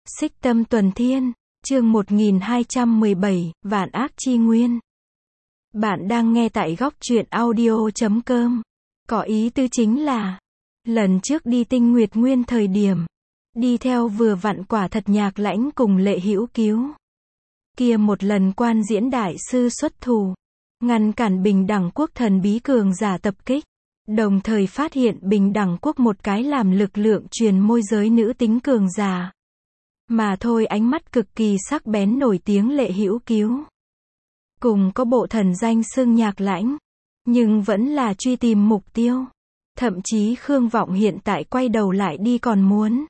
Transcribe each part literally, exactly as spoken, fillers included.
Xích Tâm Tuần Thiên, chương một nghìn hai trăm mười bảy, Vạn Ác Chi Nguyên. Bạn đang nghe tại góc truyện audio chấm com. Có ý tư chính là, lần trước đi Tinh Nguyệt Nguyên thời điểm, đi theo vừa vặn Quả Thật Nhạc Lãnh cùng Lệ Hữu Cứu. Kia một lần Quan Diễn đại sư xuất thủ, ngăn cản Bình Đẳng Quốc thần bí cường giả tập kích, đồng thời phát hiện Bình Đẳng Quốc một cái làm lực lượng truyền môi giới nữ tính cường giả. Mà thôi, ánh mắt cực kỳ sắc bén nổi tiếng Lệ Hữu Cứu. Cùng có bộ thần danh xưng Nhạc Lãnh, nhưng vẫn là truy tìm mục tiêu. Thậm chí Khương Vọng hiện tại quay đầu lại đi còn muốn.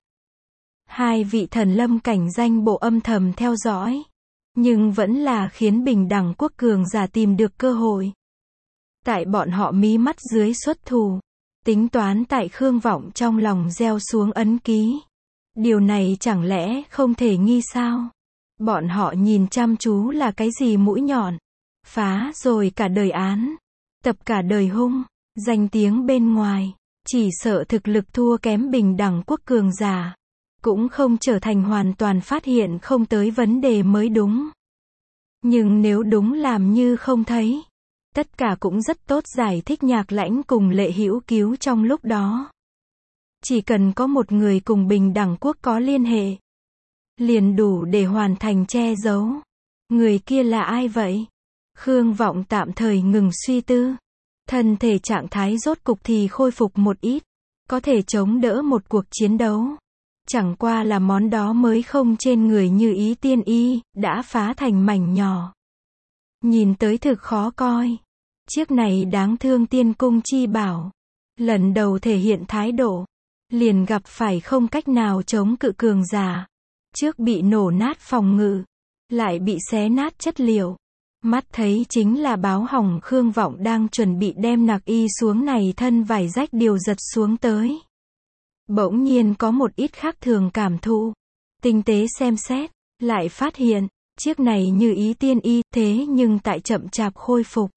Hai vị thần lâm cảnh danh bộ âm thầm theo dõi. Nhưng vẫn là khiến Bình Đẳng Quốc cường giả tìm được cơ hội. Tại bọn họ mí mắt dưới xuất thủ. Tính toán tại Khương Vọng trong lòng gieo xuống ấn ký. Điều này chẳng lẽ không thể nghi sao? Bọn họ nhìn chăm chú là cái gì mũi nhọn? Phá rồi cả đời án. Tập cả đời hung. Danh tiếng bên ngoài. Chỉ sợ thực lực thua kém Bình Đẳng Quốc cường giả. Cũng không trở thành hoàn toàn phát hiện không tới vấn đề mới đúng. Nhưng nếu đúng làm như không thấy. Tất cả cũng rất tốt giải thích Nhạc Lãnh cùng Lệ Hữu Cứu trong lúc đó. Chỉ cần có một người cùng Bình Đẳng Quốc có liên hệ, liền đủ để hoàn thành che giấu. Người kia là ai vậy? Khương Vọng tạm thời ngừng suy tư. Thân thể trạng thái rốt cục thì khôi phục một ít. Có thể chống đỡ một cuộc chiến đấu. Chẳng qua là món đó mới không trên người Như Ý Tiên Y, đã phá thành mảnh nhỏ. Nhìn tới thực khó coi. Chiếc này đáng thương Tiên Cung chi bảo. Lần đầu thể hiện thái độ. Liền gặp phải không cách nào chống cự cường giả. Trước bị nổ nát phòng ngự. Lại bị xé nát chất liệu. Mắt thấy chính là báo hỏng. Khương Vọng đang chuẩn bị đem nặc y xuống này thân vải rách điều giật xuống tới. Bỗng nhiên có một ít khác thường cảm thụ. Tinh tế xem xét. Lại phát hiện. Chiếc này Như Ý Tiên Y. Thế nhưng tại chậm chạp khôi phục.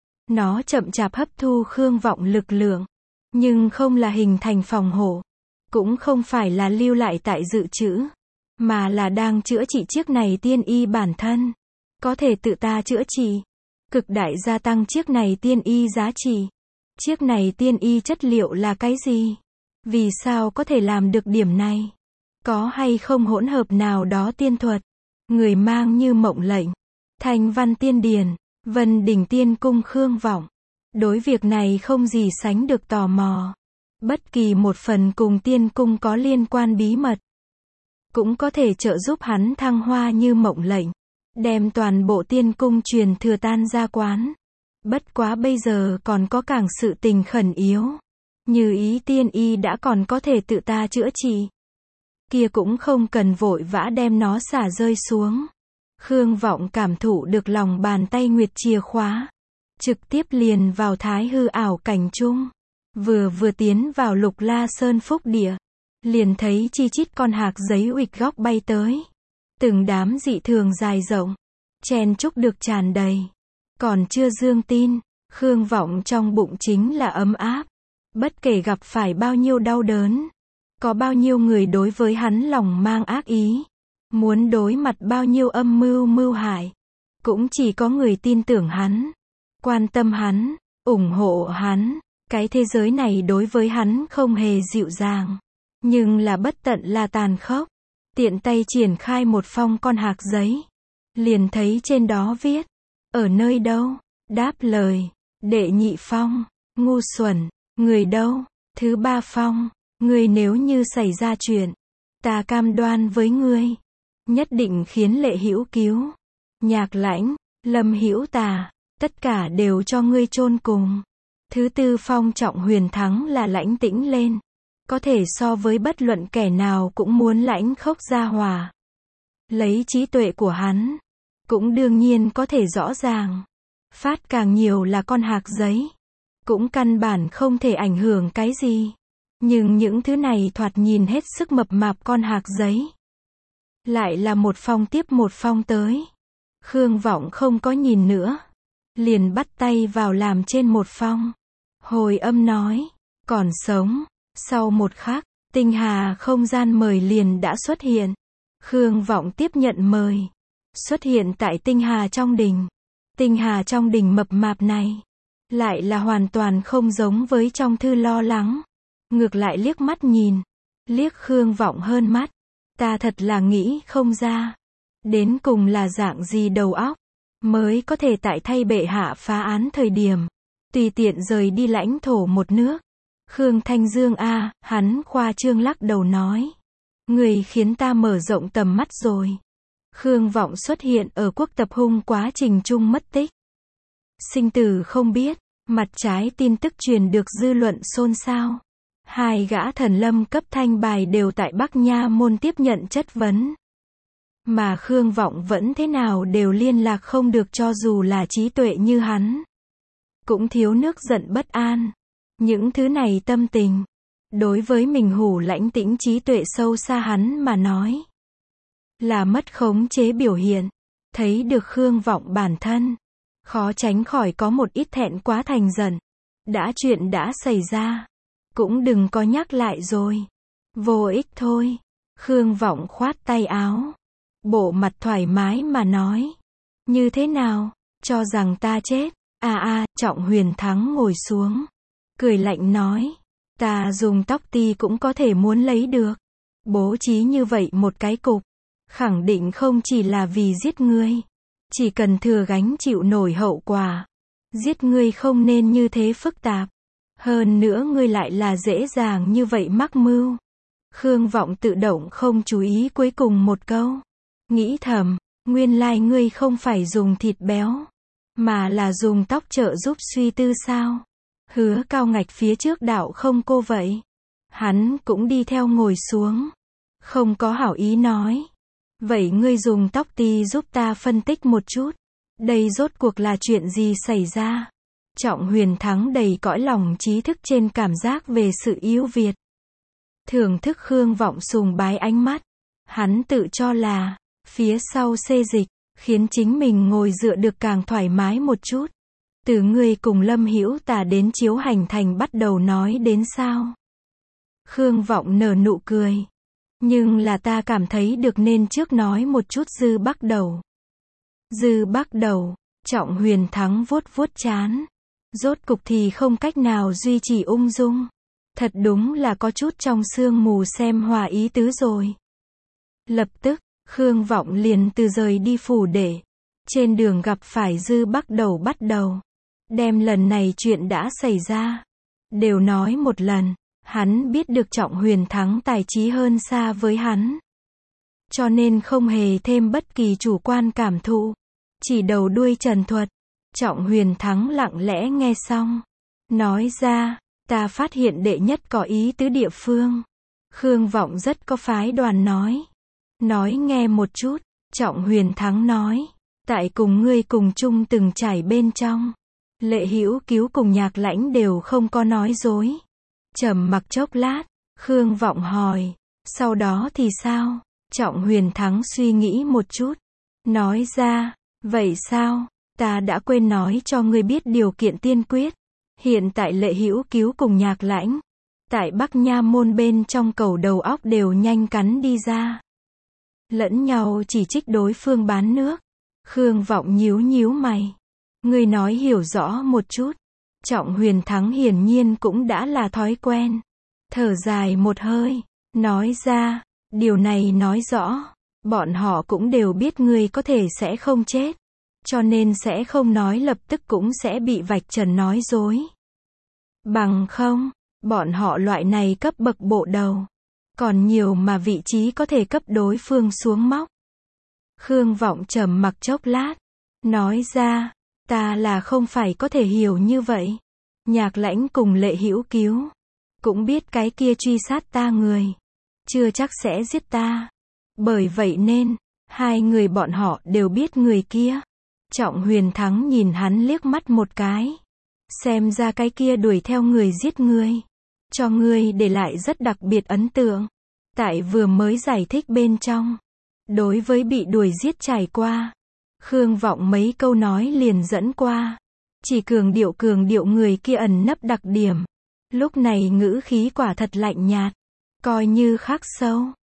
Nó chậm chạp hấp thu Khương Vọng lực lượng. Nhưng không là hình thành phòng hộ. Cũng không phải là lưu lại tại dự trữ. Mà là đang chữa trị chiếc này tiên y bản thân. Có thể tự ta chữa trị. Cực đại gia tăng chiếc này tiên y giá trị. Chiếc này tiên y chất liệu là cái gì? Vì sao có thể làm được điểm này? Có hay không hỗn hợp nào đó tiên thuật? Người mang Như Mộng Lệnh, Thanh Văn Tiên Điển, Vân Đỉnh Tiên Cung Khương Vọng. Đối việc này không gì sánh được tò mò. Bất kỳ một phần cùng tiên cung có liên quan bí mật. Cũng có thể trợ giúp hắn thăng hoa Như Mộng Lệnh. Đem toàn bộ tiên cung truyền thừa tan ra quán. Bất quá bây giờ còn có càng sự tình khẩn yếu. Như Ý Tiên Y đã còn có thể tự ta chữa trị. Kia cũng không cần vội vã đem nó xả rơi xuống. Khương Vọng cảm thụ được lòng bàn tay nguyệt chìa khóa. Trực tiếp liền vào thái hư ảo cảnh chung. Vừa vừa tiến vào Lục La Sơn Phúc Địa. Liền thấy chi chít con hạc giấy uịch góc bay tới. Từng đám dị thường dài rộng. Chen chúc được tràn đầy. Còn chưa dương tin. Khương Vọng trong bụng chính là ấm áp. Bất kể gặp phải bao nhiêu đau đớn. Có bao nhiêu người đối với hắn lòng mang ác ý. Muốn đối mặt bao nhiêu âm mưu mưu hại. Cũng chỉ có người tin tưởng hắn. Quan tâm hắn. ủng hộ hắn. Cái thế giới này đối với hắn không hề dịu dàng. Nhưng là bất tận là tàn khốc. Tiện tay triển khai một phong con hạc giấy. Liền thấy trên đó viết. Ở nơi đâu? Đáp lời. Đệ nhị phong. Ngu xuẩn. Người đâu? Thứ ba phong. Người nếu như xảy ra chuyện. Ta cam đoan với ngươi. Nhất định khiến Lệ Hữu Cứu. Nhạc Lãnh. Lâm Hữu Tà. Tất cả đều cho ngươi chôn cùng. Thứ tư phong Trọng Huyền Thắng là lãnh tĩnh lên. Có thể so với bất luận kẻ nào cũng muốn lãnh khốc gia hòa. Lấy trí tuệ của hắn. Cũng đương nhiên có thể rõ ràng. Phát càng nhiều là con hạc giấy. Cũng căn bản không thể ảnh hưởng cái gì. Nhưng những thứ này thoạt nhìn hết sức mập mạp con hạc giấy. Lại là một phong tiếp một phong tới. Khương Vọng không có nhìn nữa. Liền bắt tay vào làm trên một phong. Hồi âm nói. Còn sống. Sau một khắc, tinh hà không gian mời liền đã xuất hiện. Khương Vọng tiếp nhận mời. Xuất hiện tại Tinh Hà trong đình. Tinh Hà trong đình mập mạp này. Lại là hoàn toàn không giống với trong thư lo lắng. Ngược lại liếc mắt nhìn. Liếc Khương Vọng hơn mắt. Ta thật là nghĩ không ra. Đến cùng là dạng gì đầu óc. Mới có thể tại thay bệ hạ phá án thời điểm. Tùy tiện rời đi lãnh thổ một nước. Khương Thanh Dương a, à, hắn khoa trương lắc đầu nói. Người khiến ta mở rộng tầm mắt rồi. Khương Vọng xuất hiện ở quốc tập hung quá trình chung mất tích. Sinh tử không biết, mặt trái tin tức truyền được dư luận xôn xao. Hai gã thần lâm cấp thanh bài đều tại Bắc Nha môn tiếp nhận chất vấn. Mà Khương Vọng vẫn thế nào đều liên lạc không được cho dù là trí tuệ như hắn. Cũng thiếu nước giận bất an. Những thứ này tâm tình. Đối với mình hủ lãnh tĩnh trí tuệ sâu xa hắn mà nói. Là mất khống chế biểu hiện. Thấy được Khương Vọng bản thân. Khó tránh khỏi có một ít thẹn quá thành giận. Đã chuyện đã xảy ra. Cũng đừng có nhắc lại rồi. Vô ích thôi. Khương Vọng khoát tay áo. Bộ mặt thoải mái mà nói. Như thế nào? Cho rằng ta chết. À à, Trọng Huyền Thắng ngồi xuống. Cười lạnh nói. Ta dùng tóc ti cũng có thể muốn lấy được. Bố trí như vậy một cái cục. Khẳng định không chỉ là vì giết ngươi. Chỉ cần thừa gánh chịu nổi hậu quả. Giết ngươi không nên như thế phức tạp. Hơn nữa ngươi lại là dễ dàng như vậy mắc mưu. Khương Vọng tự động không chú ý cuối cùng một câu. Nghĩ thầm, nguyên lai ngươi không phải dùng thịt béo. Mà là dùng tóc trợ giúp suy tư sao. Hứa Cao Ngạch phía trước đạo không cô vậy. Hắn cũng đi theo ngồi xuống. Không có hảo ý nói. Vậy ngươi dùng tóc ti giúp ta phân tích một chút. Đây rốt cuộc là chuyện gì xảy ra? Trọng Huyền Thắng đầy cõi lòng trí thức trên cảm giác về sự ưu việt. Thưởng thức Khương Vọng sùng bái ánh mắt. Hắn tự cho là, phía sau xê dịch, khiến chính mình ngồi dựa được càng thoải mái một chút. Từ ngươi cùng Lâm Hữu Tà đến Chiếu Hành Thành bắt đầu nói đến sao? Khương Vọng nở nụ cười. Nhưng là ta cảm thấy được nên trước nói một chút Dư Bắc Đầu. Dư Bắc Đầu, Trọng Huyền Thắng vuốt vuốt trán. Rốt cục thì không cách nào duy trì ung dung. Thật đúng là có chút trong sương mù xem hòa ý tứ rồi. Lập tức, Khương Vọng liền từ rời đi phủ để. Trên đường gặp phải Dư Bắc Đầu bắt đầu. Đem lần này chuyện đã xảy ra. Đều nói một lần. Hắn biết được Trọng Huyền Thắng tài trí hơn xa với hắn. Cho nên không hề thêm bất kỳ chủ quan cảm thụ. Chỉ đầu đuôi trần thuật. Trọng Huyền Thắng lặng lẽ nghe xong. Nói ra, ta phát hiện đệ nhất có ý tứ địa phương. Khương Vọng rất có phái đoàn nói. Nói nghe một chút. Trọng Huyền Thắng nói. Tại cùng ngươi cùng chung từng trải bên trong. Lệ Hữu Cứu cùng Nhạc Lãnh đều không có nói dối. Trầm mặc chốc lát. Khương Vọng hỏi. Sau đó thì sao? Trọng Huyền Thắng suy nghĩ một chút. Nói ra. Vậy sao? Ta đã quên nói cho ngươi biết điều kiện tiên quyết. Hiện tại Lệ Hữu Cứu cùng Nhạc Lãnh. Tại Bắc Nha môn bên trong cầu đầu óc đều nhanh cắn đi ra. Lẫn nhau chỉ trích đối phương bán nước. Khương Vọng nhíu nhíu mày. Ngươi nói hiểu rõ một chút. Trọng Huyền Thắng hiển nhiên cũng đã là thói quen. Thở dài một hơi. Nói ra. Điều này nói rõ. Bọn họ cũng đều biết ngươi có thể sẽ không chết. Cho nên sẽ không nói lập tức cũng sẽ bị vạch trần nói dối. Bằng không, bọn họ loại này cấp bậc bộ đầu. Còn nhiều mà vị trí có thể cấp đối phương xuống móc. Khương Vọng trầm mặc chốc lát. Nói ra, ta là không phải có thể hiểu như vậy. Nhạc Lãnh cùng Lệ Hữu Cứu. Cũng biết cái kia truy sát ta người. Chưa chắc sẽ giết ta. Bởi vậy nên, hai người bọn họ đều biết người kia. Trọng Huyền Thắng nhìn hắn liếc mắt một cái. Xem ra cái kia đuổi theo người giết ngươi. Cho ngươi để lại rất đặc biệt ấn tượng. Tại vừa mới giải thích bên trong. Đối với bị đuổi giết trải qua. Khương Vọng mấy câu nói liền dẫn qua. Chỉ cường điệu cường điệu người kia ẩn nấp đặc điểm. Lúc này ngữ khí quả thật lạnh nhạt. Coi như khắc sâu.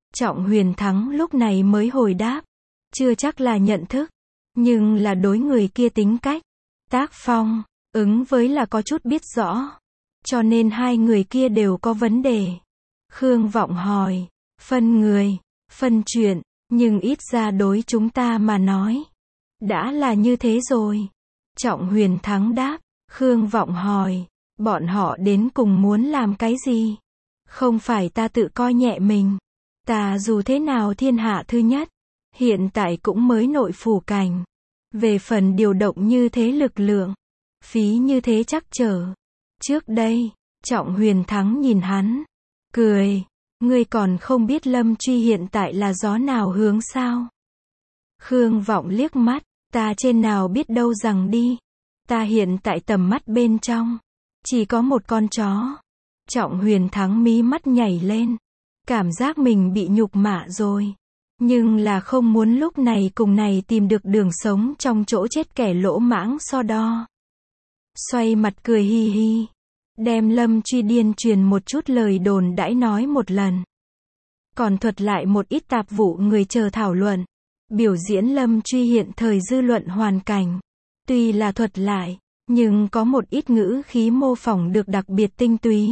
Trọng Huyền Thắng lúc này mới hồi đáp. Chưa chắc là nhận thức, nhưng là đối người kia tính cách, tác phong, ứng với là có chút biết rõ. Cho nên hai người kia đều có vấn đề. Khương Vọng hỏi, phân người, phân chuyện, nhưng ít ra đối chúng ta mà nói, đã là như thế rồi. Trọng Huyền Thắng đáp. Khương Vọng hỏi, bọn họ đến cùng muốn làm cái gì? Không phải ta tự coi nhẹ mình. Ta dù thế nào thiên hạ thứ nhất, hiện tại cũng mới nội phủ cảnh. Về phần điều động như thế lực lượng, phí như thế chắc trở. Trước đây, Trọng Huyền Thắng nhìn hắn, cười, ngươi còn không biết Lâm Truy hiện tại là gió nào hướng sao? Khương Vọng liếc mắt, ta trên nào biết đâu rằng đi. Ta hiện tại tầm mắt bên trong, chỉ có một con chó. Trọng Huyền Thắng mí mắt nhảy lên, cảm giác mình bị nhục mạ rồi. Nhưng là không muốn lúc này cùng này tìm được đường sống trong chỗ chết kẻ lỗ mãng so đo. Xoay mặt cười hi hi, đem Lâm Truy điên truyền một chút lời đồn đãi nói một lần. Còn thuật lại một ít tạp vụ người chờ thảo luận. Biểu diễn Lâm Truy hiện thời dư luận hoàn cảnh. Tuy là thuật lại, nhưng có một ít ngữ khí mô phỏng được đặc biệt tinh túy.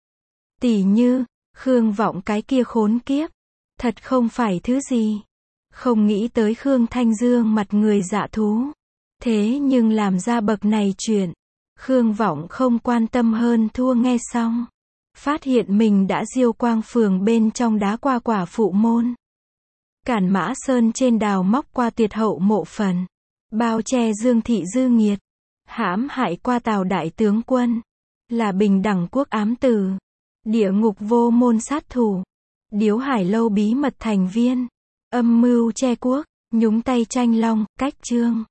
Tỉ như, Khương Vọng cái kia khốn kiếp, thật không phải thứ gì. Không nghĩ tới Khương Thanh Dương mặt người dạ thú. Thế nhưng làm ra bậc này chuyện, Khương Vọng không quan tâm hơn thua nghe xong. Phát hiện mình đã diêu quang phường bên trong đá qua quả phụ môn. Cản Mã Sơn trên đào móc qua tuyệt hậu mộ phần. Bao che Dương Thị Dư Nghiệt. Hãm hại qua Tào đại tướng quân. Là bình đẳng quốc ám tử. Địa ngục vô môn sát thủ. Điếu Hải lâu bí mật thành viên. Âm mưu che quốc. Nhúng tay tranh long, cách trương.